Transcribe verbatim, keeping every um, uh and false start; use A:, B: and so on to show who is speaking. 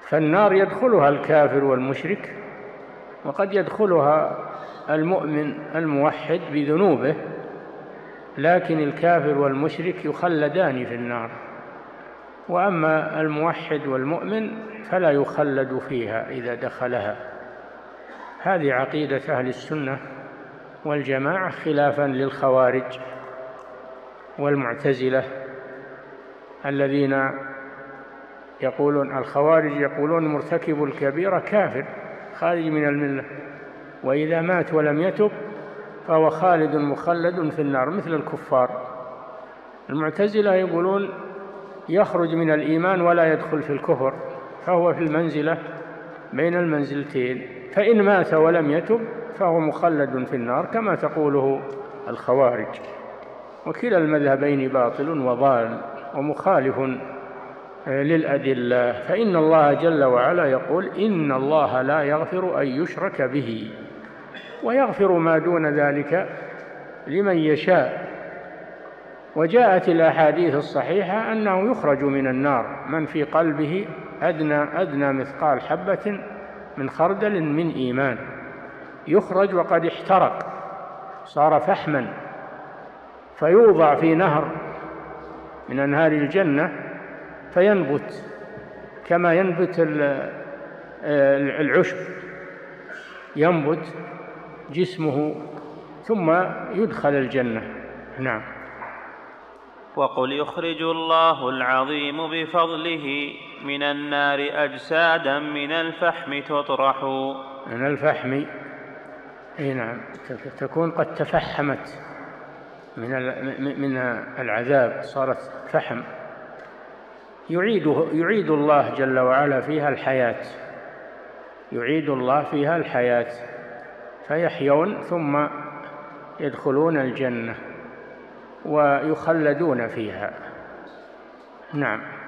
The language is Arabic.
A: فالنار يدخلها الكافر والمشرك، وقد يدخلها المؤمن الموحد بذنوبه، لكن الكافر والمشرك يخلدان في النار، وأما الموحد والمؤمن فلا يخلد فيها إذا دخلها. هذه عقيدة أهل السنة والجماعة، خلافا للخوارج والمعتزلة الذين يقولون الخوارج يقولون مرتكب الكبيرة كافر خارج من الملة، وإذا مات ولم يتب فهو خالد مخلد في النار مثل الكفار. المعتزلة يقولون يخرج من الإيمان ولا يدخل في الكفر، فهو في المنزلة بين المنزلتين، فإن مات ولم يتب فهو مخلد في النار كما تقوله الخوارج. وكلا المذهبين باطل وضال ومخالف للأدلة، فإن الله جل وعلا يقول: إن الله لا يغفر أن يشرك به ويغفر ما دون ذلك لمن يشاء. وجاءت الأحاديث الصحيحة أنه يخرج من النار من في قلبه أدنى أدنى مثقال حبة من خردل من إيمان، يخرج وقد احترق صار فحما، فيوضع في نهر من أنهار الجنة فينبت كما ينبت العشب، ينبت جسمه ثم يدخل الجنة. نعم.
B: وقل يخرج الله العظيم بفضله من النار أجسادا من الفحم تطرح.
A: من الفحم، اي نعم، تكون قد تفحمت من من العذاب، صارت فحم، يعيده يعيد الله جل وعلا فيها الحياة، يعيد الله فيها الحياة فيحيون ثم يدخلون الجنة ويخلدون فيها. نعم.